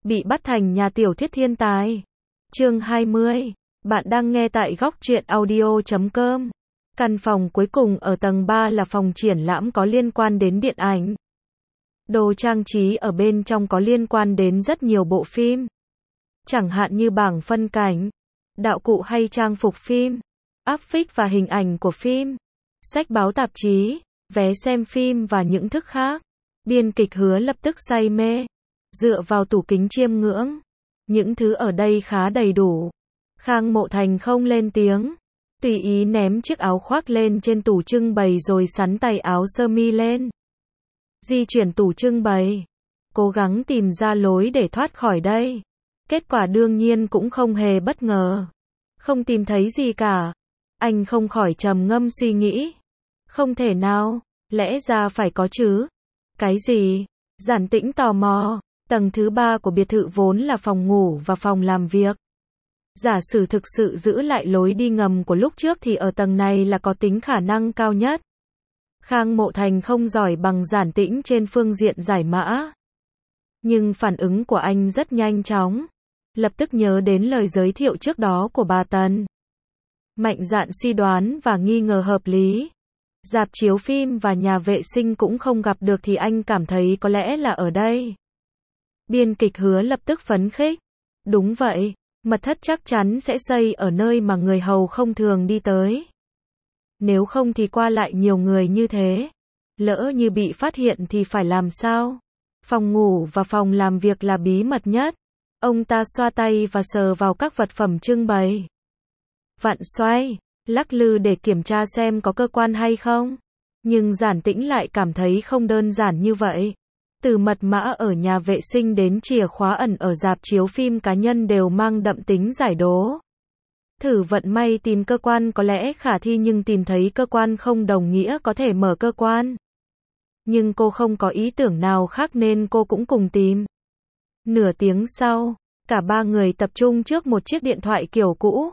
Bị bắt thành nhà tiểu thuyết thiên tài. Chương 20. Bạn đang nghe tại góc truyện audio.com. Căn phòng cuối cùng ở tầng 3 là phòng triển lãm có liên quan đến điện ảnh. Đồ trang trí ở bên trong có liên quan đến rất nhiều bộ phim. Chẳng hạn như bảng phân cảnh, đạo cụ hay trang phục phim, áp phích và hình ảnh của phim, sách báo tạp chí, vé xem phim và những thứ khác. Biên kịch Hứa lập tức say mê. Dựa vào tủ kính chiêm ngưỡng. Những thứ ở đây khá đầy đủ. Khang Mộ Thành không lên tiếng. Tùy ý ném chiếc áo khoác lên trên tủ trưng bày rồi sắn tay áo sơ mi lên. Di chuyển tủ trưng bày. Cố gắng tìm ra lối để thoát khỏi đây. Kết quả đương nhiên cũng không hề bất ngờ. Không tìm thấy gì cả. Anh không khỏi trầm ngâm suy nghĩ. Không thể nào, lẽ ra phải có chứ. Cái gì? Giản Tĩnh tò mò. Tầng thứ 3 của biệt thự vốn là phòng ngủ và phòng làm việc. Giả sử thực sự giữ lại lối đi ngầm của lúc trước thì ở tầng này là có tính khả năng cao nhất. Khang Mộ Thành không giỏi bằng Giản Tĩnh trên phương diện giải mã. Nhưng phản ứng của anh rất nhanh chóng. Lập tức nhớ đến lời giới thiệu trước đó của bà Tần. Mạnh dạn suy đoán và nghi ngờ hợp lý. Rạp chiếu phim và nhà vệ sinh cũng không gặp được thì anh cảm thấy có lẽ là ở đây. Biên kịch Hứa lập tức phấn khích. Đúng vậy, mật thất chắc chắn sẽ xây ở nơi mà người hầu không thường đi tới. Nếu không thì qua lại nhiều người như thế. Lỡ như bị phát hiện thì phải làm sao? Phòng ngủ và phòng làm việc là bí mật nhất. Ông ta xoa tay và sờ vào các vật phẩm trưng bày. Vặn xoay, lắc lư để kiểm tra xem có cơ quan hay không. Nhưng Giản Tĩnh lại cảm thấy không đơn giản như vậy. Từ mật mã ở nhà vệ sinh đến chìa khóa ẩn ở rạp chiếu phim cá nhân đều mang đậm tính giải đố. Thử vận may tìm cơ quan có lẽ khả thi nhưng tìm thấy cơ quan không đồng nghĩa có thể mở cơ quan. Nhưng cô không có ý tưởng nào khác nên cô cũng cùng tìm. Nửa tiếng sau, cả ba người tập trung trước một chiếc điện thoại kiểu cũ.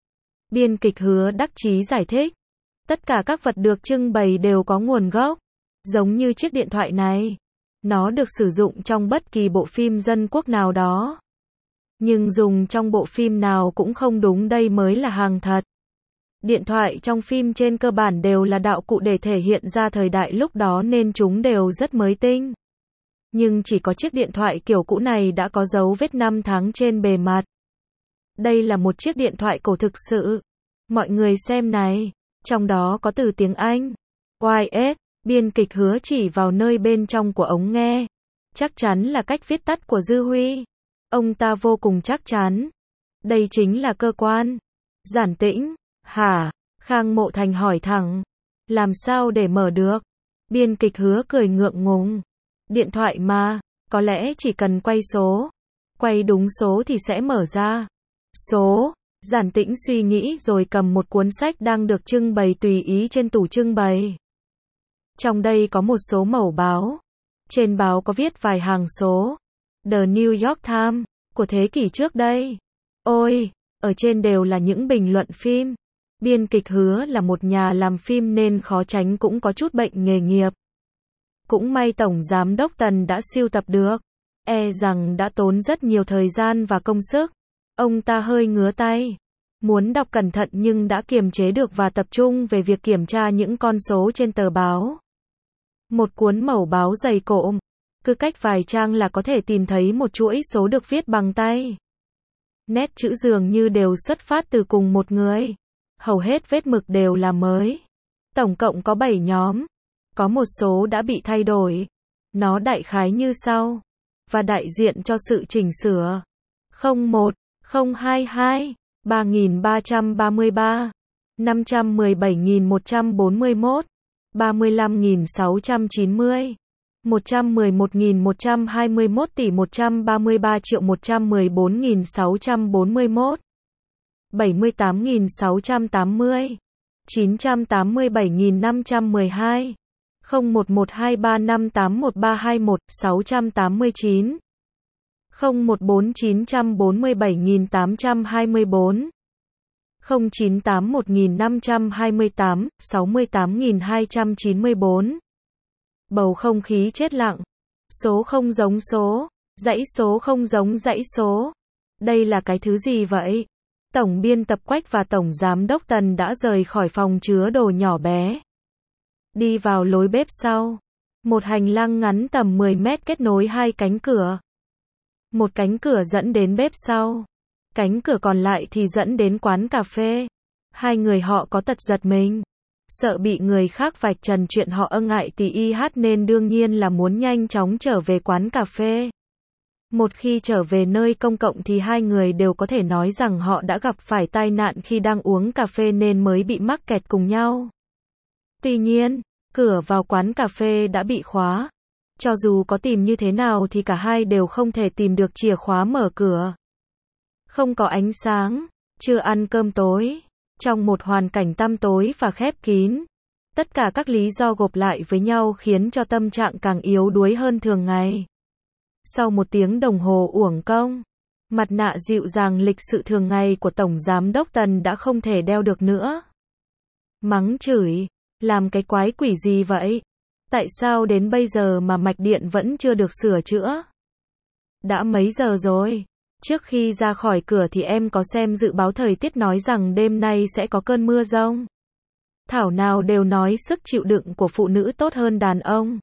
Biên kịch Hứa đắc chí giải thích. Tất cả các vật được trưng bày đều có nguồn gốc. Giống như chiếc điện thoại này. Nó được sử dụng trong bất kỳ bộ phim dân quốc nào đó. Nhưng dùng trong bộ phim nào cũng không đúng, đây mới là hàng thật. Điện thoại trong phim trên cơ bản đều là đạo cụ để thể hiện ra thời đại lúc đó nên chúng đều rất mới tinh. Nhưng chỉ có chiếc điện thoại kiểu cũ này đã có dấu vết năm tháng trên bề mặt. Đây là một chiếc điện thoại cổ thực sự. Mọi người xem này, trong đó có từ tiếng Anh. YS. Biên kịch Hứa chỉ vào nơi bên trong của ống nghe. Chắc chắn là cách viết tắt của Dư Huy. Ông ta vô cùng chắc chắn. Đây chính là cơ quan. Giản Tĩnh. Hả? Khang Mộ Thành hỏi thẳng. Làm sao để mở được? Biên kịch Hứa cười ngượng ngùng. Điện thoại mà, có lẽ chỉ cần quay số. Quay đúng số thì sẽ mở ra. Số. Giản Tĩnh suy nghĩ rồi cầm một cuốn sách đang được trưng bày tùy ý trên tủ trưng bày. Trong đây có một số mẩu báo. Trên báo có viết vài hàng số. The New York Times, của thế kỷ trước đây. Ôi, ở trên đều là những bình luận phim. Biên kịch Hứa là một nhà làm phim nên khó tránh cũng có chút bệnh nghề nghiệp. Cũng may Tổng Giám đốc Tần đã sưu tập được. E rằng đã tốn rất nhiều thời gian và công sức. Ông ta hơi ngứa tay. Muốn đọc cẩn thận nhưng đã kiềm chế được và tập trung về việc kiểm tra những con số trên tờ báo. Một cuốn mẩu báo dày cộm. Cứ cách vài trang là có thể tìm thấy một chuỗi số được viết bằng tay. Nét chữ dường như đều xuất phát từ cùng một người. Hầu hết vết mực đều là mới. Tổng cộng có 7 nhóm. Có một số đã bị thay đổi. Nó đại khái như sau. Và đại diện cho sự chỉnh sửa. 01, 022, 3333, 517.141, 35.690, 111.121 tỷ 133.114.641, 78.680, 987.512, 0112358131, 689, 014947.824, 0981.528, 68.294. Bầu không khí chết lặng. Số không giống số. Dãy số không giống dãy số. Đây là cái thứ gì vậy? Tổng biên tập Quách và Tổng giám đốc Tần đã rời khỏi phòng chứa đồ nhỏ bé. Đi vào lối bếp sau. Một hành lang ngắn tầm 10 mét kết nối hai cánh cửa. Một cánh cửa dẫn đến bếp sau. Cánh cửa còn lại thì dẫn đến quán cà phê. Hai người họ có tật giật mình. Sợ bị người khác vạch trần chuyện họ ngại tì y hát nên đương nhiên là muốn nhanh chóng trở về quán cà phê. Một khi trở về nơi công cộng thì hai người đều có thể nói rằng họ đã gặp phải tai nạn khi đang uống cà phê nên mới bị mắc kẹt cùng nhau. Tuy nhiên, cửa vào quán cà phê đã bị khóa. Cho dù có tìm như thế nào thì cả hai đều không thể tìm được chìa khóa mở cửa. Không có ánh sáng, chưa ăn cơm tối. Trong một hoàn cảnh tăm tối và khép kín. Tất cả các lý do gộp lại với nhau khiến cho tâm trạng càng yếu đuối hơn thường ngày. Sau một tiếng đồng hồ uổng công, mặt nạ dịu dàng lịch sự thường ngày của Tổng Giám đốc Tần đã không thể đeo được nữa. Mắng chửi, làm cái quái quỷ gì vậy? Tại sao đến bây giờ mà mạch điện vẫn chưa được sửa chữa? Đã mấy giờ rồi? Trước khi ra khỏi cửa thì em có xem dự báo thời tiết nói rằng đêm nay sẽ có cơn mưa giông. Thảo nào đều nói sức chịu đựng của phụ nữ tốt hơn đàn ông.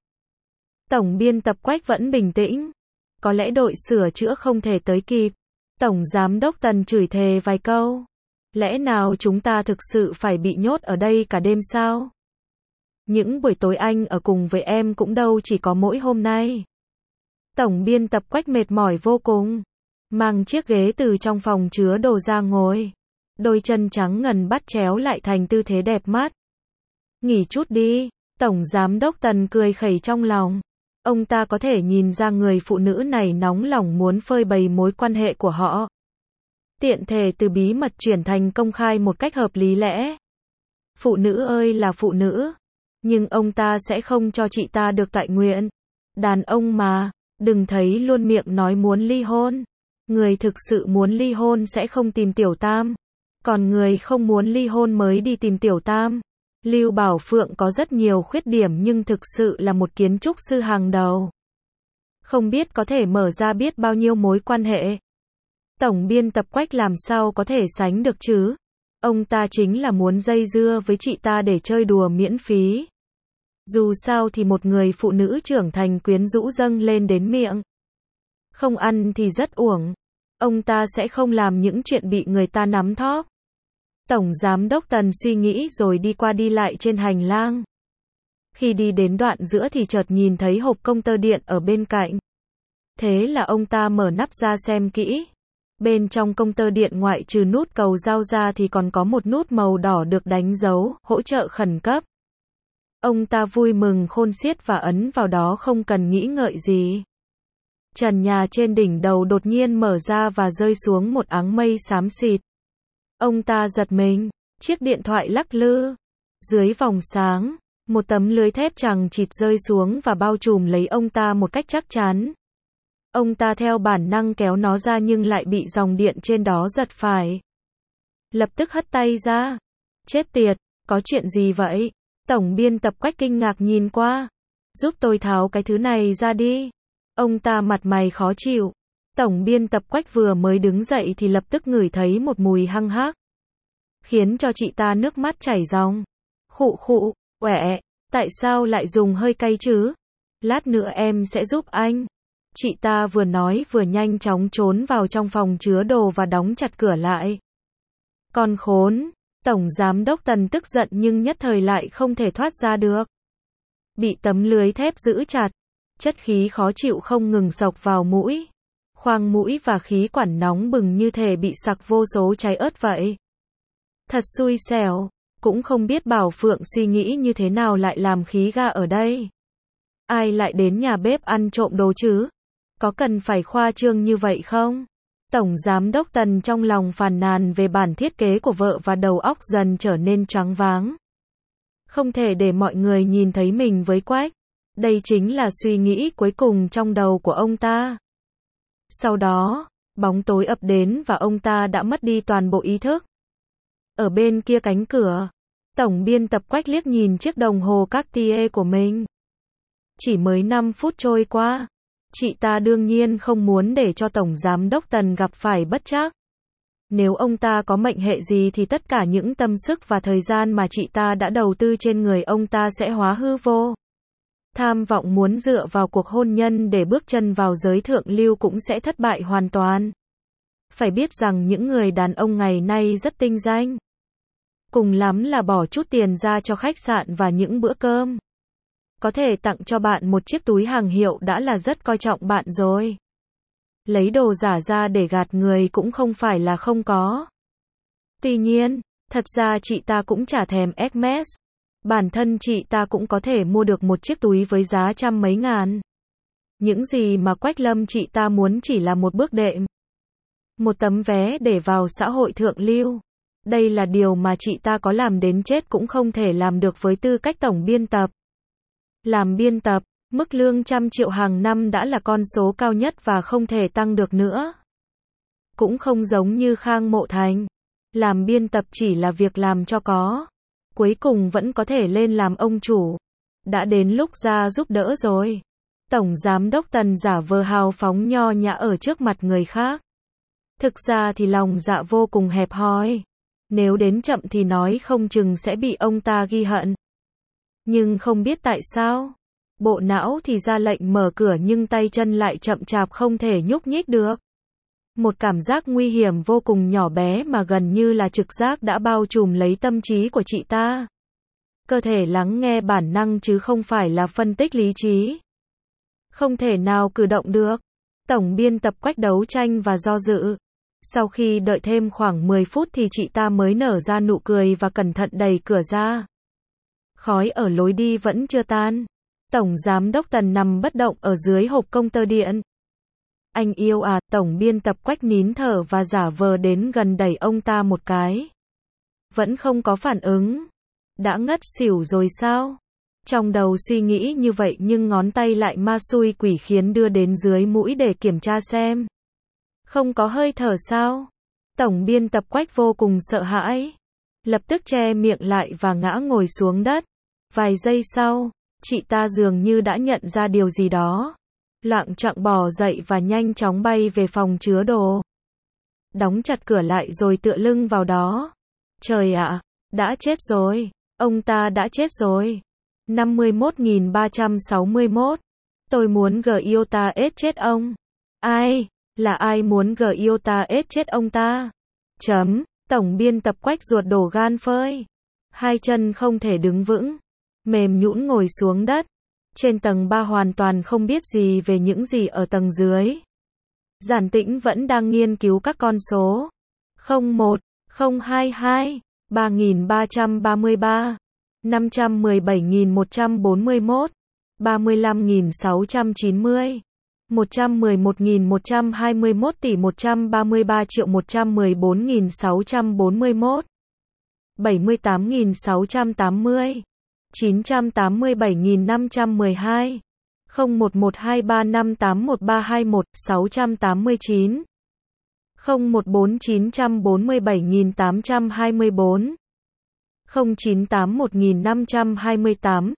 Tổng biên tập Quách vẫn bình tĩnh. Có lẽ đội sửa chữa không thể tới kịp. Tổng giám đốc Tần chửi thề vài câu. Lẽ nào chúng ta thực sự phải bị nhốt ở đây cả đêm sao? Những buổi tối anh ở cùng với em cũng đâu chỉ có mỗi hôm nay. Tổng biên tập Quách mệt mỏi vô cùng. Mang chiếc ghế từ trong phòng chứa đồ ra ngồi. Đôi chân trắng ngần bắt chéo lại thành tư thế đẹp mắt. Nghỉ chút đi. Tổng giám đốc Tần cười khẩy trong lòng. Ông ta có thể nhìn ra người phụ nữ này nóng lòng muốn phơi bày mối quan hệ của họ. Tiện thể từ bí mật chuyển thành công khai một cách hợp lý lẽ. Phụ nữ ơi là phụ nữ. Nhưng ông ta sẽ không cho chị ta được tại nguyện. Đàn ông mà, đừng thấy luôn miệng nói muốn ly hôn. Người thực sự muốn ly hôn sẽ không tìm tiểu tam. Còn người không muốn ly hôn mới đi tìm tiểu tam. Lưu Bảo Phượng có rất nhiều khuyết điểm nhưng thực sự là một kiến trúc sư hàng đầu. Không biết có thể mở ra biết bao nhiêu mối quan hệ. Tổng biên tập Quách làm sao có thể sánh được chứ? Ông ta chính là muốn dây dưa với chị ta để chơi đùa miễn phí. Dù sao thì một người phụ nữ trưởng thành quyến rũ dâng lên đến miệng. Không ăn thì rất uổng. Ông ta sẽ không làm những chuyện bị người ta nắm thóp. Tổng giám đốc Tần suy nghĩ rồi đi qua đi lại trên hành lang. Khi đi đến đoạn giữa thì chợt nhìn thấy hộp công tơ điện ở bên cạnh. Thế là ông ta mở nắp ra xem kỹ. Bên trong công tơ điện ngoại trừ nút cầu giao ra thì còn có một nút màu đỏ được đánh dấu, hỗ trợ khẩn cấp. Ông ta vui mừng khôn xiết và ấn vào đó không cần nghĩ ngợi gì. Trần nhà trên đỉnh đầu đột nhiên mở ra và rơi xuống một áng mây xám xịt. Ông ta giật mình, chiếc điện thoại lắc lư. Dưới vòng sáng, một tấm lưới thép chằng chịt rơi xuống và bao trùm lấy ông ta một cách chắc chắn. Ông ta theo bản năng kéo nó ra nhưng lại bị dòng điện trên đó giật phải. Lập tức hất tay ra. Chết tiệt, có chuyện gì vậy? Tổng biên tập Quách kinh ngạc nhìn qua. Giúp tôi tháo cái thứ này ra đi. Ông ta mặt mày khó chịu. Tổng biên tập Quách vừa mới đứng dậy thì lập tức ngửi thấy một mùi hăng hắc. Khiến cho chị ta nước mắt chảy ròng. Khụ khụ, uể, tại sao lại dùng hơi cay chứ? Lát nữa em sẽ giúp anh. Chị ta vừa nói vừa nhanh chóng trốn vào trong phòng chứa đồ và đóng chặt cửa lại. Con khốn, Tổng giám đốc Tần tức giận nhưng nhất thời lại không thể thoát ra được. Bị tấm lưới thép giữ chặt, chất khí khó chịu không ngừng xộc vào mũi. Khoang mũi và khí quản nóng bừng như thể bị sặc vô số trái ớt vậy. Thật xui xẻo, cũng không biết Bảo Phượng suy nghĩ như thế nào lại làm khí ga ở đây. Ai lại đến nhà bếp ăn trộm đồ chứ? Có cần phải khoa trương như vậy không? Tổng giám đốc Tần trong lòng phàn nàn về bản thiết kế của vợ và đầu óc dần trở nên choáng váng. Không thể để mọi người nhìn thấy mình với Quách. Đây chính là suy nghĩ cuối cùng trong đầu của ông ta. Sau đó, bóng tối ập đến và ông ta đã mất đi toàn bộ ý thức. Ở bên kia cánh cửa, tổng biên tập Quách liếc nhìn chiếc đồng hồ Cartier của mình. Chỉ mới 5 phút trôi qua, Chị ta đương nhiên không muốn để cho Tổng Giám đốc Tần gặp phải bất trắc. Nếu ông ta có mệnh hệ gì thì tất cả những tâm sức và thời gian mà chị ta đã đầu tư trên người ông ta sẽ hóa hư vô. Tham vọng muốn dựa vào cuộc hôn nhân để bước chân vào giới thượng lưu cũng sẽ thất bại hoàn toàn. Phải biết rằng những người đàn ông ngày nay rất tinh danh. Cùng lắm là bỏ chút tiền ra cho khách sạn và những bữa cơm. Có thể tặng cho bạn một chiếc túi hàng hiệu đã là rất coi trọng bạn rồi. Lấy đồ giả ra để gạt người cũng không phải là không có. Tuy nhiên, thật ra chị ta cũng chả thèm Hermes. Bản thân chị ta cũng có thể mua được một chiếc túi với giá trăm mấy ngàn. Những gì mà Quách Lâm chị ta muốn chỉ là một bước đệm. Một tấm vé để vào xã hội thượng lưu. Đây là điều mà chị ta có làm đến chết cũng không thể làm được với tư cách tổng biên tập. Làm biên tập, mức lương 100 triệu hàng năm đã là con số cao nhất và không thể tăng được nữa. Cũng không giống như Khang Mộ Thành. Làm biên tập chỉ là việc làm cho có. Cuối cùng vẫn có thể lên làm ông chủ. Đã đến lúc ra giúp đỡ rồi. Tổng Giám đốc Tần giả vờ hào phóng nho nhã ở trước mặt người khác. Thực ra thì lòng dạ vô cùng hẹp hòi. Nếu đến chậm thì nói không chừng sẽ bị ông ta ghi hận. Nhưng không biết tại sao. Bộ não thì ra lệnh mở cửa nhưng tay chân lại chậm chạp không thể nhúc nhích được. Một cảm giác nguy hiểm vô cùng nhỏ bé mà gần như là trực giác đã bao trùm lấy tâm trí của chị ta. Cơ thể lắng nghe bản năng chứ không phải là phân tích lý trí. Không thể nào cử động được. Tổng biên tập Quách đấu tranh và do dự. Sau khi đợi thêm khoảng 10 phút thì chị ta mới nở ra nụ cười và cẩn thận đẩy cửa ra. Khói ở lối đi vẫn chưa tan. Tổng Giám đốc Tần nằm bất động ở dưới hộp công tơ điện. Anh yêu à, tổng biên tập Quách nín thở và giả vờ đến gần đẩy ông ta một cái. Vẫn không có phản ứng. Đã ngất xỉu rồi sao? Trong đầu suy nghĩ như vậy nhưng ngón tay lại ma xui quỷ khiến đưa đến dưới mũi để kiểm tra xem. Không có hơi thở sao? Tổng biên tập Quách vô cùng sợ hãi. Lập tức che miệng lại và ngã ngồi xuống đất. Vài giây sau, chị ta dường như đã nhận ra điều gì đó. Loạng choạng bò dậy và nhanh chóng bay về phòng chứa đồ. Đóng chặt cửa lại rồi tựa lưng vào đó. Trời ạ, đã chết rồi. Ông ta đã chết rồi. 51.361. Tôi muốn Giota ết chết ông. Ai? Là ai muốn Giota ết chết ông ta? Tổng biên tập Quách ruột đổ gan phơi. Hai chân không thể đứng vững. Mềm nhũn ngồi xuống đất. Trên tầng 3 hoàn toàn không biết gì về những gì ở tầng dưới. Giản Tĩnh vẫn đang nghiên cứu các con số. 01, 022, 3333, 517.141, 35.690, 111.121 tỷ 133.114.641, 78.680. 987.512 0112358131 689 014947.824 0981.528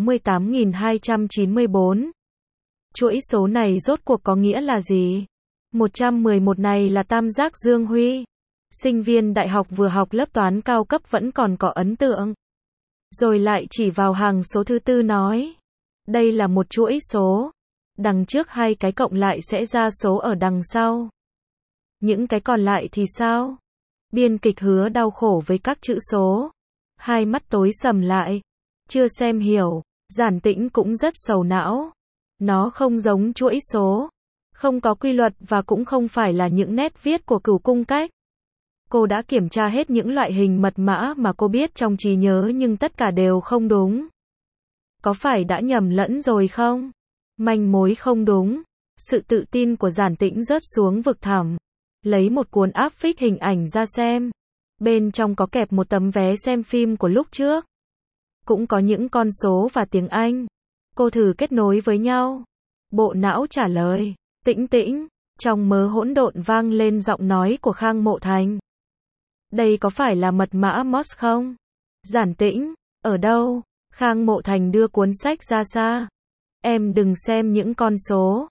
68.294. Chuỗi số này rốt cuộc có nghĩa là gì? 111 này là tam giác Dương Huy. Sinh viên đại học vừa học lớp toán cao cấp vẫn còn có ấn tượng. Rồi lại chỉ vào hàng số thứ tư nói. Đây là một chuỗi số. Đằng trước hai cái cộng lại sẽ ra số ở đằng sau. Những cái còn lại thì sao? Biên kịch Hứa đau khổ với các chữ số. Hai mắt tối sầm lại. Chưa xem hiểu. Giản Tĩnh cũng rất sầu não. Nó không giống chuỗi số. Không có quy luật và cũng không phải là những nét viết của Cửu Cung Cách. Cô đã kiểm tra hết những loại hình mật mã mà cô biết trong trí nhớ nhưng tất cả đều không đúng. Có phải đã nhầm lẫn rồi không? Manh mối không đúng. Sự tự tin của Giản Tĩnh rớt xuống vực thẳm. Lấy một cuốn áp phích hình ảnh ra xem. Bên trong có kẹp một tấm vé xem phim của lúc trước. Cũng có những con số và tiếng Anh. Cô thử kết nối với nhau. Bộ não trả lời. Tĩnh Tĩnh. Trong mớ hỗn độn vang lên giọng nói của Khang Mộ Thành. Đây có phải là mật mã Morse không? Giản Tĩnh. Ở đâu? Khang Mộ Thành đưa cuốn sách ra xa. Em đừng xem những con số.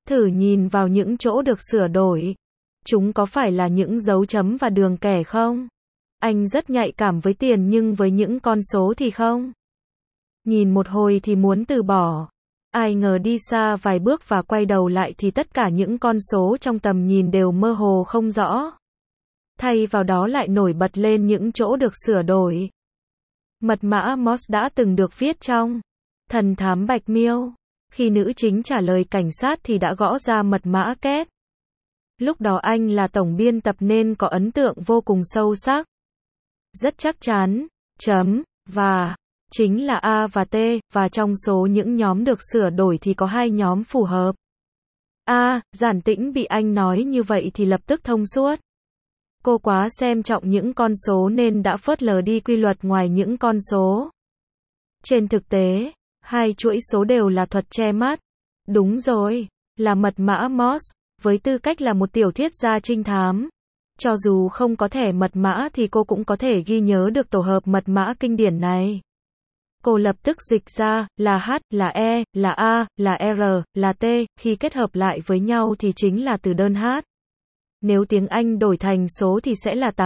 Thử nhìn vào những chỗ được sửa đổi. Chúng có phải là những dấu chấm và đường kẻ không? Anh rất nhạy cảm với tiền nhưng với những con số thì không. Nhìn một hồi thì muốn từ bỏ. Ai ngờ đi xa vài bước và quay đầu lại thì tất cả những con số trong tầm nhìn đều mơ hồ không rõ. Thay vào đó lại nổi bật lên những chỗ được sửa đổi. Mật mã Morse đã từng được viết trong Thần thám Bạch Miêu. Khi nữ chính trả lời cảnh sát thì đã gõ ra mật mã kép. Lúc đó anh là tổng biên tập nên có ấn tượng vô cùng sâu sắc. Rất chắc chắn, chấm, và, chính là A và T, và trong số những nhóm được sửa đổi thì có 2 nhóm phù hợp. A, Giản Tĩnh bị anh nói như vậy thì lập tức thông suốt. Cô quá xem trọng những con số nên đã phớt lờ đi quy luật ngoài những con số. Trên thực tế, 2 chuỗi số đều là thuật che mắt. Đúng rồi, là mật mã Morse, với tư cách là một tiểu thuyết gia trinh thám. Cho dù không có thẻ mật mã thì cô cũng có thể ghi nhớ được tổ hợp mật mã kinh điển này. Cô lập tức dịch ra, là H, là E, là A, là R, là T, khi kết hợp lại với nhau thì chính là từ đơn H. Nếu tiếng Anh đổi thành số thì sẽ là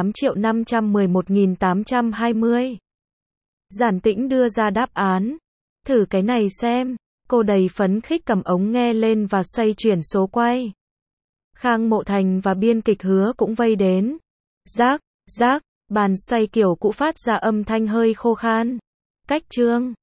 8.511.820. Giản Tĩnh đưa ra đáp án. Thử cái này xem. Cô đầy phấn khích cầm ống nghe lên và xoay chuyển số quay. Khang Mộ Thành và biên kịch Hứa cũng vây đến. Rác, rác, bàn xoay kiểu cũ phát ra âm thanh hơi khô khan. Cách chương.